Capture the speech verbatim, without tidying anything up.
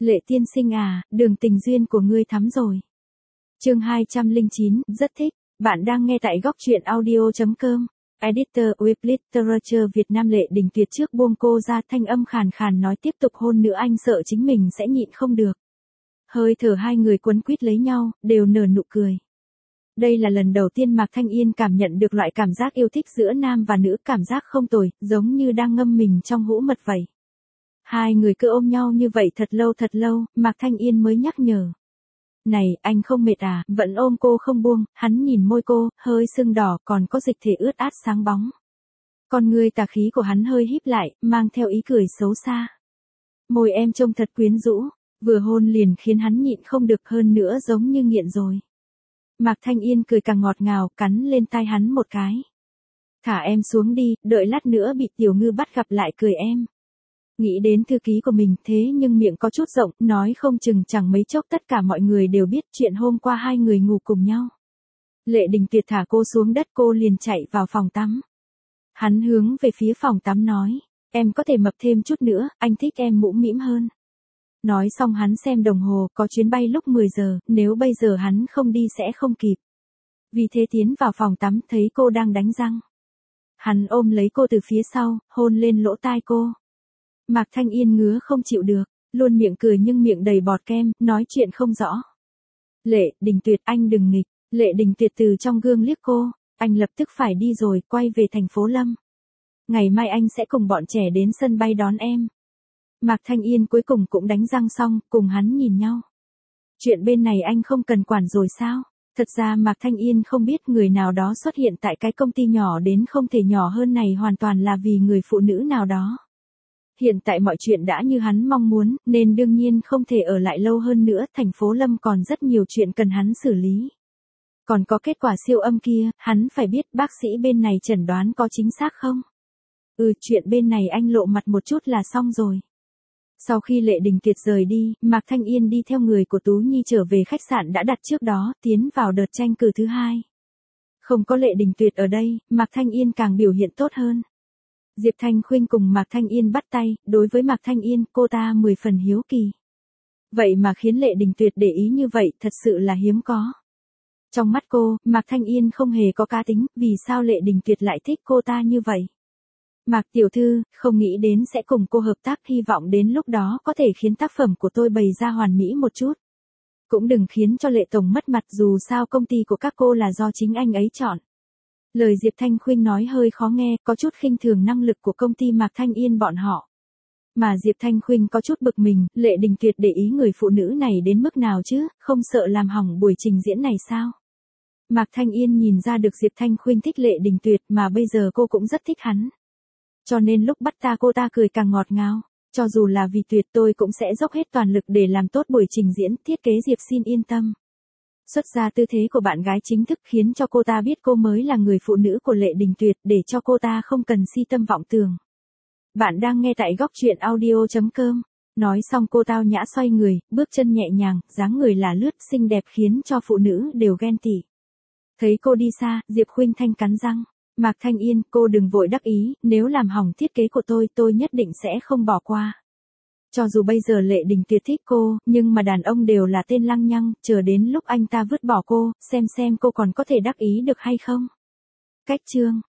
Lệ tiên sinh à, đường tình duyên của ngươi thắm rồi. Chương hai trăm lẻ chín, rất thích. Bạn đang nghe tại góc truyện audio chấm com. Editor Web Literature Việt Nam. Lệ Đình Tuyệt trước buông cô ra, thanh âm khàn khàn nói tiếp tục hôn nữa anh sợ chính mình sẽ nhịn không được. Hơi thở hai người quấn quýt lấy nhau, đều nở nụ cười. Đây là lần đầu tiên Mạc Thanh Yên cảm nhận được loại cảm giác yêu thích giữa nam và nữ, cảm giác không tồi, giống như đang ngâm mình trong hũ mật vậy. Hai người cứ ôm nhau như vậy thật lâu thật lâu, Mạc Thanh Yên mới nhắc nhở. Này, anh không mệt à, vẫn ôm cô không buông, hắn nhìn môi cô, hơi sưng đỏ còn có dịch thể ướt át sáng bóng. Con ngươi tà khí của hắn hơi híp lại, mang theo ý cười xấu xa. Môi em trông thật quyến rũ, vừa hôn liền khiến hắn nhịn không được, hơn nữa giống như nghiện rồi. Mạc Thanh Yên cười càng ngọt ngào, cắn lên tai hắn một cái. Thả em xuống đi, đợi lát nữa bị tiểu ngư bắt gặp lại cười em. Nghĩ đến thư ký của mình thế nhưng miệng có chút rộng, nói không chừng chẳng mấy chốc tất cả mọi người đều biết chuyện hôm qua hai người ngủ cùng nhau. Lệ Đình Tuyệt thả cô xuống đất, cô liền chạy vào phòng tắm. Hắn hướng về phía phòng tắm nói, em có thể mập thêm chút nữa, anh thích em mũm mĩm hơn. Nói xong hắn xem đồng hồ, có chuyến bay lúc mười giờ, nếu bây giờ hắn không đi sẽ không kịp. Vì thế tiến vào phòng tắm thấy cô đang đánh răng. Hắn ôm lấy cô từ phía sau, hôn lên lỗ tai cô. Mạc Thanh Yên ngứa không chịu được, luôn miệng cười nhưng miệng đầy bọt kem, nói chuyện không rõ. Lệ Đình Tuyệt, anh đừng nghịch. Lệ Đình Tuyệt từ trong gương liếc cô, anh lập tức phải đi rồi, quay về thành phố Lâm. Ngày mai anh sẽ cùng bọn trẻ đến sân bay đón em. Mạc Thanh Yên cuối cùng cũng đánh răng xong, cùng hắn nhìn nhau. Chuyện bên này anh không cần quản rồi sao? Thật ra Mạc Thanh Yên không biết người nào đó xuất hiện tại cái công ty nhỏ đến không thể nhỏ hơn này hoàn toàn là vì người phụ nữ nào đó. Hiện tại mọi chuyện đã như hắn mong muốn, nên đương nhiên không thể ở lại lâu hơn nữa, thành phố Lâm còn rất nhiều chuyện cần hắn xử lý. Còn có kết quả siêu âm kia, hắn phải biết bác sĩ bên này chẩn đoán có chính xác không? Ừ, chuyện bên này anh lộ mặt một chút là xong rồi. Sau khi Lệ Đình Tuyệt rời đi, Mạc Thanh Yên đi theo người của Tú Nhi trở về khách sạn đã đặt trước đó, tiến vào đợt tranh cử thứ hai. Không có Lệ Đình Tuyệt ở đây, Mạc Thanh Yên càng biểu hiện tốt hơn. Diệp Thanh Khuynh cùng Mạc Thanh Yên bắt tay, đối với Mạc Thanh Yên, cô ta mười phần hiếu kỳ. Vậy mà khiến Lệ Đình Tuyệt để ý như vậy, thật sự là hiếm có. Trong mắt cô, Mạc Thanh Yên không hề có cá tính, vì sao Lệ Đình Tuyệt lại thích cô ta như vậy? Mạc tiểu thư, không nghĩ đến sẽ cùng cô hợp tác, hy vọng đến lúc đó có thể khiến tác phẩm của tôi bày ra hoàn mỹ một chút. Cũng đừng khiến cho Lệ tổng mất mặt, dù sao công ty của các cô là do chính anh ấy chọn. Lời Diệp Thanh Khuynh nói hơi khó nghe, có chút khinh thường năng lực của công ty Mạc Thanh Yên bọn họ. Mà Diệp Thanh Khuynh có chút bực mình, Lệ Đình Tuyệt để ý người phụ nữ này đến mức nào chứ, không sợ làm hỏng buổi trình diễn này sao? Mạc Thanh Yên nhìn ra được Diệp Thanh Khuynh thích Lệ Đình Tuyệt, mà bây giờ cô cũng rất thích hắn. Cho nên lúc bắt ta cô ta cười càng ngọt ngào. Cho dù là vì Tuyệt tôi cũng sẽ dốc hết toàn lực để làm tốt buổi trình diễn, thiết kế Diệp xin yên tâm. Xuất ra tư thế của bạn gái chính thức khiến cho cô ta biết cô mới là người phụ nữ của Lệ Đình Tuyệt, để cho cô ta không cần si tâm vọng tưởng. Bạn đang nghe tại góc truyện audio chấm com. Nói xong cô tao nhã xoay người, bước chân nhẹ nhàng, dáng người là lướt xinh đẹp khiến cho phụ nữ đều ghen tị. Thấy cô đi xa, Diệp Khuynh Thanh cắn răng. Mạc Thanh Yên, cô đừng vội đắc ý, nếu làm hỏng thiết kế của tôi, tôi nhất định sẽ không bỏ qua. Cho dù bây giờ Lệ Đình Tuyệt thích cô, nhưng mà đàn ông đều là tên lăng nhăng, chờ đến lúc anh ta vứt bỏ cô, xem xem cô còn có thể đắc ý được hay không. Cách chương